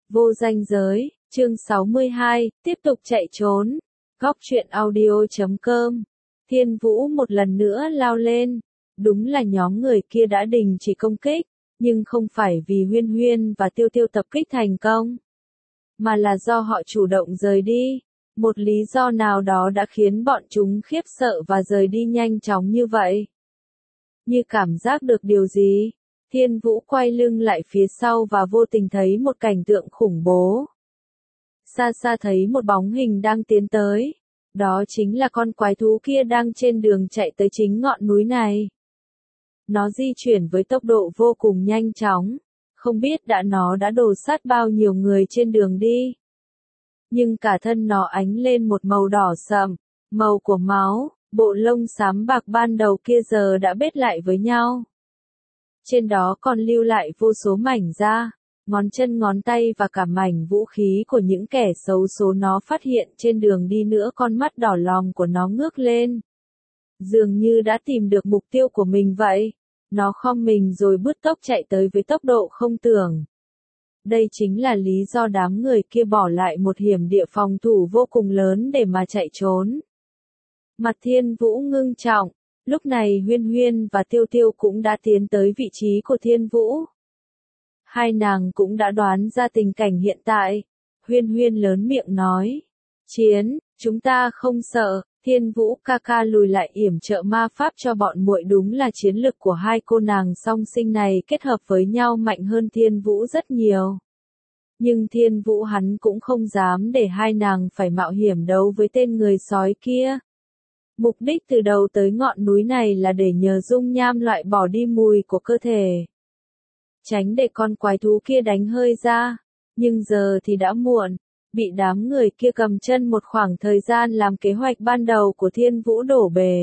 Vô danh giới, chương 62, tiếp tục chạy trốn. Góc truyện audio.com. Thiên Vũ một lần nữa lao lên. Đúng là nhóm người kia đã đình chỉ công kích, nhưng không phải vì Huyên Huyên và Tiêu Tiêu tập kích thành công, mà là do họ chủ động rời đi. Một lý do nào đó đã khiến bọn chúng khiếp sợ và rời đi nhanh chóng như vậy. Như cảm giác được điều gì, Thiên Vũ quay lưng lại phía sau và vô tình thấy một cảnh tượng khủng bố. Xa xa thấy một bóng hình đang tiến tới. Đó chính là con quái thú kia đang trên đường chạy tới chính ngọn núi này. Nó di chuyển với tốc độ vô cùng nhanh chóng. Không biết nó đã đổ sát bao nhiêu người trên đường đi. Nhưng cả thân nó ánh lên một màu đỏ sậm, màu của máu, bộ lông xám bạc ban đầu kia giờ đã bết lại với nhau. Trên đó còn lưu lại vô số mảnh da, ngón chân ngón tay và cả mảnh vũ khí của những kẻ xấu số nó phát hiện trên đường đi nữa. Con mắt đỏ lòm của nó ngước lên. Dường như đã tìm được mục tiêu của mình vậy. Nó khom mình rồi bứt tốc chạy tới với tốc độ không tưởng. Đây chính là lý do đám người kia bỏ lại một hiểm địa phòng thủ vô cùng lớn để mà chạy trốn. Mặt Thiên Vũ ngưng trọng. Lúc này Huyên Huyên và Tiêu Tiêu cũng đã tiến tới vị trí của Thiên Vũ. Hai nàng cũng đã đoán ra tình cảnh hiện tại. Huyên Huyên lớn miệng nói. Chiến, chúng ta không sợ. Thiên Vũ ca ca lùi lại yểm trợ ma pháp cho bọn muội. Đúng là chiến lực của hai cô nàng song sinh này kết hợp với nhau mạnh hơn Thiên Vũ rất nhiều. Nhưng Thiên Vũ hắn cũng không dám để hai nàng phải mạo hiểm đấu với tên người sói kia. Mục đích từ đầu tới ngọn núi này là để nhờ dung nham loại bỏ đi mùi của cơ thể. Tránh để con quái thú kia đánh hơi ra. Nhưng giờ thì đã muộn. Bị đám người kia cầm chân một khoảng thời gian làm kế hoạch ban đầu của Thiên Vũ đổ bể.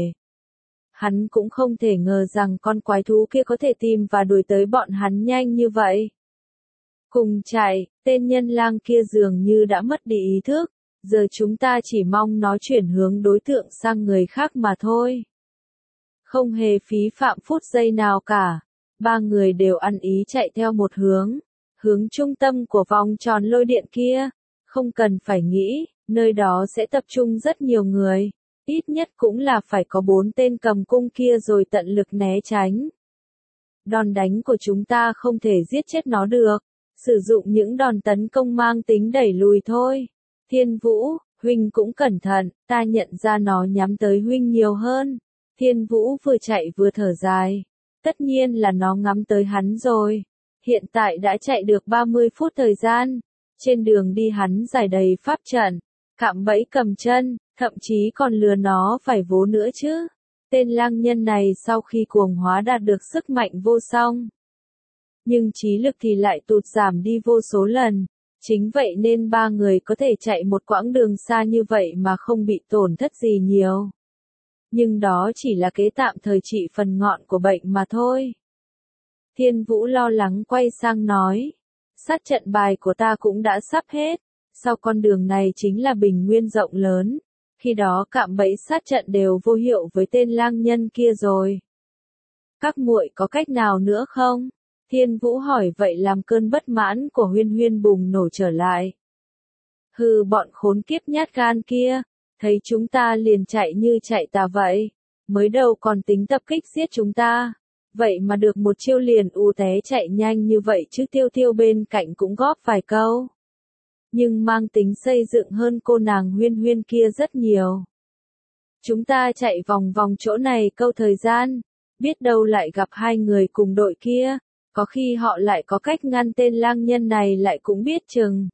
Hắn cũng không thể ngờ rằng con quái thú kia có thể tìm và đuổi tới bọn hắn nhanh như vậy. Cùng chạy, tên nhân lang kia dường như đã mất đi ý thức. Giờ chúng ta chỉ mong nó chuyển hướng đối tượng sang người khác mà thôi. Không hề phí phạm phút giây nào cả. Ba người đều ăn ý chạy theo một hướng. Hướng trung tâm của vòng tròn lôi điện kia. Không cần phải nghĩ, nơi đó sẽ tập trung rất nhiều người. Ít nhất cũng là phải có 4 tên cầm cung kia rồi tận lực né tránh. Đòn đánh của chúng ta không thể giết chết nó được. Sử dụng những đòn tấn công mang tính đẩy lùi thôi. Thiên Vũ, huynh cũng cẩn thận, ta nhận ra nó nhắm tới huynh nhiều hơn. Thiên Vũ vừa chạy vừa thở dài. Tất nhiên là nó ngắm tới hắn rồi. Hiện tại đã chạy được 30 phút thời gian. Trên đường đi hắn giải đầy pháp trận, cạm bẫy cầm chân, thậm chí còn lừa nó phải vố nữa chứ. Tên lang nhân này sau khi cuồng hóa đạt được sức mạnh vô song. Nhưng trí lực thì lại tụt giảm đi vô số lần. Chính vậy nên ba người có thể chạy một quãng đường xa như vậy mà không bị tổn thất gì nhiều. Nhưng đó chỉ là kế tạm thời trị phần ngọn của bệnh mà thôi. Thiên Vũ lo lắng quay sang nói. Sát trận bài của ta cũng đã sắp hết. Sau con đường này chính là bình nguyên rộng lớn. Khi đó cạm bẫy sát trận đều vô hiệu với tên lang nhân kia rồi. Các muội có cách nào nữa không? Thiên Vũ hỏi vậy làm cơn bất mãn của Huyên Huyên bùng nổ trở lại. Hừ, bọn khốn kiếp nhát gan kia. Thấy chúng ta liền chạy như chạy tà vậy. Mới đầu còn tính tập kích giết chúng ta. Vậy mà được một chiêu liền té chạy nhanh như vậy chứ. Tiêu Tiêu bên cạnh cũng góp vài câu. Nhưng mang tính xây dựng hơn cô nàng Huyên Huyên kia rất nhiều. Chúng ta chạy vòng vòng chỗ này câu thời gian. Biết đâu lại gặp hai người cùng đội kia. Có khi họ lại có cách ngăn tên lang nhân này lại cũng biết chừng.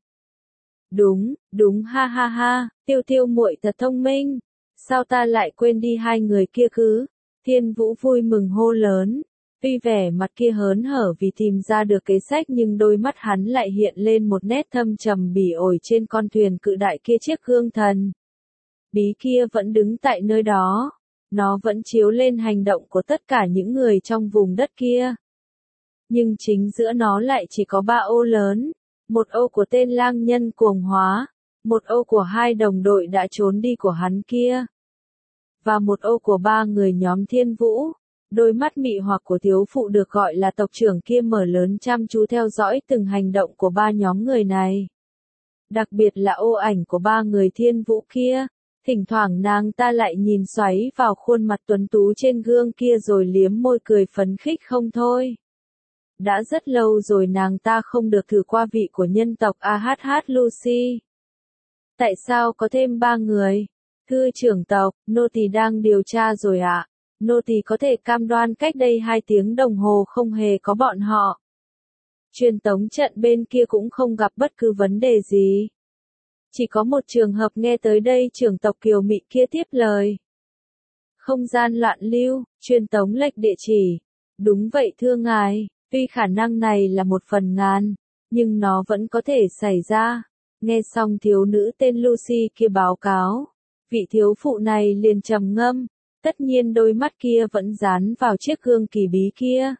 Đúng ha ha ha, Tiêu Tiêu muội thật thông minh. Sao ta lại quên đi hai người kia cứ. Thiên Vũ vui mừng hô lớn. Tuy vẻ mặt kia hớn hở vì tìm ra được kế sách nhưng đôi mắt hắn lại hiện lên một nét thâm trầm bỉ ổi. Trên con thuyền cự đại kia chiếc gương thần bí kia vẫn đứng tại nơi đó. Nó vẫn chiếu lên hành động của tất cả những người trong vùng đất kia. Nhưng chính giữa nó lại chỉ có 3 ô lớn. Một ô của tên lang nhân cuồng hóa. Một ô của hai đồng đội đã trốn đi của hắn kia. Và một ô của 3 người nhóm Thiên Vũ. Đôi mắt mị hoặc của thiếu phụ được gọi là tộc trưởng kia mở lớn chăm chú theo dõi từng hành động của ba nhóm người này. Đặc biệt là ô ảnh của ba người thiên vũ kia. Thỉnh thoảng nàng ta lại nhìn xoáy vào khuôn mặt tuấn tú trên gương kia rồi liếm môi cười phấn khích không thôi. Đã rất lâu rồi nàng ta không được thử qua vị của nhân tộc AHH Lucy. Tại sao có thêm 3 người? Thưa trưởng tộc, nô tỳ đang điều tra rồi ạ. Nô tỳ có thể cam đoan cách đây 2 tiếng đồng hồ không hề có bọn họ. Truyền tống trận bên kia cũng không gặp bất cứ vấn đề gì. Chỉ có một trường hợp nghe tới đây trưởng tộc Kiều Mị kia tiếp lời. Không gian loạn lưu, truyền tống lệch địa chỉ. Đúng vậy thưa ngài, tuy khả năng này là 1/1000, nhưng nó vẫn có thể xảy ra. Nghe xong thiếu nữ tên Lucy kia báo cáo, vị thiếu phụ này liền trầm ngâm, tất nhiên đôi mắt kia vẫn dán vào chiếc gương kỳ bí kia.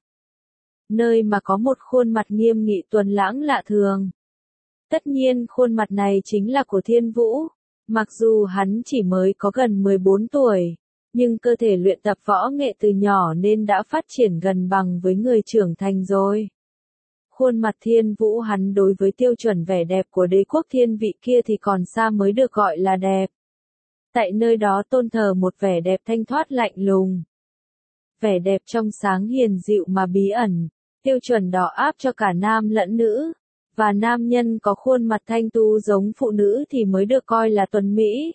Nơi mà có một khuôn mặt nghiêm nghị tuấn lãng lạ thường. Tất nhiên khuôn mặt này chính là của Thiên Vũ, mặc dù hắn chỉ mới có gần 14 tuổi, nhưng cơ thể luyện tập võ nghệ từ nhỏ nên đã phát triển gần bằng với người trưởng thành rồi. Khuôn mặt Thiên Vũ hắn đối với tiêu chuẩn vẻ đẹp của đế quốc thiên vị kia thì còn xa mới được gọi là đẹp. Tại nơi đó tôn thờ một vẻ đẹp thanh thoát lạnh lùng. Vẻ đẹp trong sáng hiền dịu mà bí ẩn, tiêu chuẩn đỏ áp cho cả nam lẫn nữ. Và nam nhân có khuôn mặt thanh tú giống phụ nữ thì mới được coi là tuấn mỹ.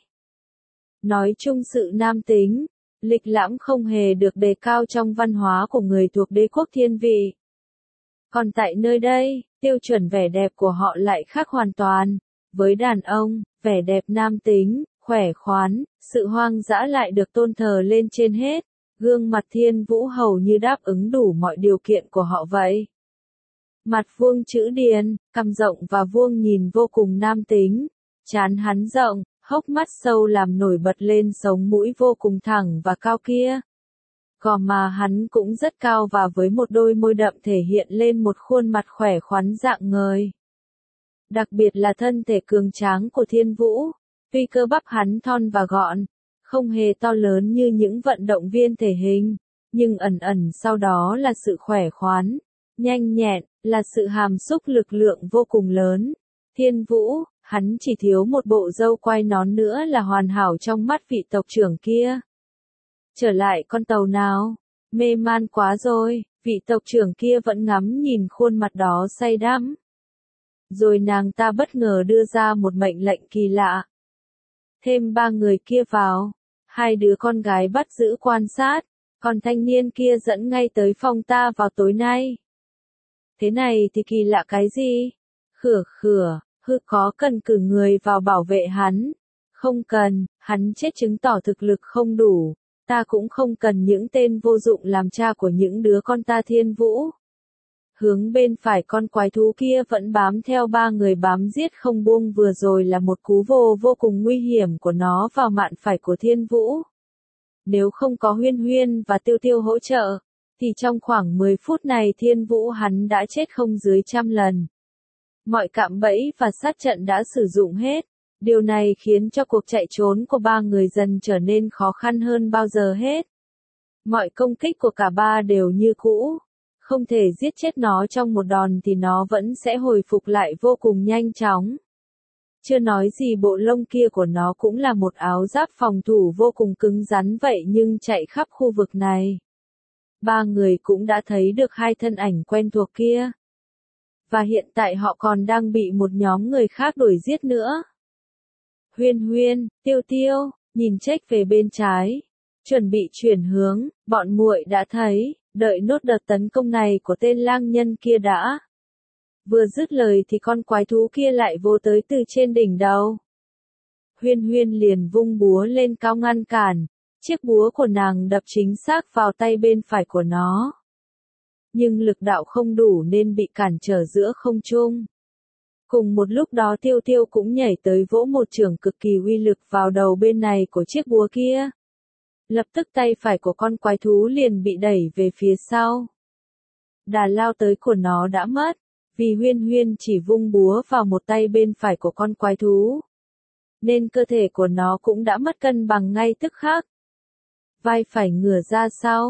Nói chung sự nam tính, lịch lãm không hề được đề cao trong văn hóa của người thuộc đế quốc thiên vị. Còn tại nơi đây, tiêu chuẩn vẻ đẹp của họ lại khác hoàn toàn. Với đàn ông, vẻ đẹp nam tính, khỏe khoắn, sự hoang dã lại được tôn thờ lên trên hết. Gương mặt Thiên Vũ hầu như đáp ứng đủ mọi điều kiện của họ vậy. Mặt vuông chữ điền, cằm rộng và vuông nhìn vô cùng nam tính. Trán hắn rộng, hốc mắt sâu làm nổi bật lên sống mũi vô cùng thẳng và cao kia. Gò má hắn cũng rất cao và với một đôi môi đậm thể hiện lên một khuôn mặt khỏe khoắn rạng ngời. Đặc biệt là thân thể cường tráng của Thiên Vũ, tuy cơ bắp hắn thon và gọn, không hề to lớn như những vận động viên thể hình, nhưng ẩn ẩn sau đó là sự khỏe khoắn, nhanh nhẹn, là sự hàm xúc lực lượng vô cùng lớn. Thiên Vũ, hắn chỉ thiếu một bộ râu quai nón nữa là hoàn hảo trong mắt vị tộc trưởng kia. Trở lại con tàu nào, mê man quá rồi, vị tộc trưởng kia vẫn ngắm nhìn khuôn mặt đó say đắm. Rồi nàng ta bất ngờ đưa ra một mệnh lệnh kỳ lạ. Thêm 3 người kia vào, 2 đứa con gái bắt giữ quan sát, còn thanh niên kia dẫn ngay tới phòng ta vào tối nay. Thế này thì kỳ lạ cái gì? Có cần cử người vào bảo vệ hắn? Không cần, hắn chết chứng tỏ thực lực không đủ. Ta cũng không cần những tên vô dụng làm cha của những đứa con ta. Thiên Vũ. Hướng bên phải con quái thú kia vẫn bám theo 3 người bám giết không buông, vừa rồi là một cú vô cùng nguy hiểm của nó vào mạn phải của Thiên Vũ. Nếu không có Huyên Huyên và Tiêu Tiêu hỗ trợ, thì trong khoảng 10 phút này Thiên Vũ hắn đã chết không dưới 100 lần. Mọi cạm bẫy và sát trận đã sử dụng hết. Điều này khiến cho cuộc chạy trốn của 3 người dần trở nên khó khăn hơn bao giờ hết. Mọi công kích của cả 3 đều như cũ. Không thể giết chết nó trong một đòn thì nó vẫn sẽ hồi phục lại vô cùng nhanh chóng. Chưa nói gì bộ lông kia của nó cũng là một áo giáp phòng thủ vô cùng cứng rắn vậy nhưng chạy khắp khu vực này. 3 người cũng đã thấy được 2 thân ảnh quen thuộc kia. Và hiện tại họ còn đang bị một nhóm người khác đuổi giết nữa. Huyên Huyên, Tiêu Tiêu, nhìn check về bên trái. Chuẩn bị chuyển hướng, bọn muội đã thấy, đợi nốt đợt tấn công này của tên lang nhân kia đã. Vừa dứt lời thì con quái thú kia lại vồ tới từ trên đỉnh đầu. Huyên Huyên liền vung búa lên cao ngăn cản, chiếc búa của nàng đập chính xác vào tay bên phải của nó. Nhưng lực đạo không đủ nên bị cản trở giữa không trung. Cùng một lúc đó Tiêu Tiêu cũng nhảy tới vỗ một chưởng cực kỳ uy lực vào đầu bên này của chiếc búa kia. Lập tức tay phải của con quái thú liền bị đẩy về phía sau. Đà lao tới của nó đã mất, vì Huyên Huyên chỉ vung búa vào một tay bên phải của con quái thú. Nên cơ thể của nó cũng đã mất cân bằng ngay tức khắc. Vai phải ngửa ra sau,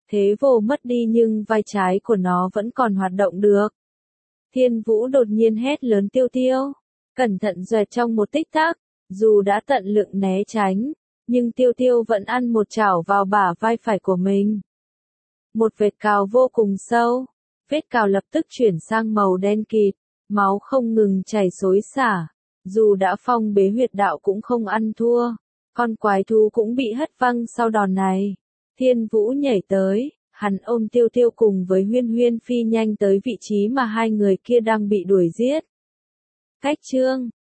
Thế vô mất đi nhưng vai trái của nó vẫn còn hoạt động được. Thiên Vũ đột nhiên hét lớn Tiêu Tiêu. Cẩn thận xoẹt trong một tích tắc, dù đã tận lực né tránh, nhưng Tiêu Tiêu vẫn ăn một chảo vào bả vai phải của mình. Một vệt cào vô cùng sâu, vết cào lập tức chuyển sang màu đen kịt, máu không ngừng chảy xối xả. Dù đã phong bế huyệt đạo cũng không ăn thua, con quái thú cũng bị hất văng sau đòn này. Thiên Vũ nhảy tới, hắn ôm Tiêu Tiêu cùng với Huyên Huyên phi nhanh tới vị trí mà hai người kia đang bị đuổi giết. Cách chương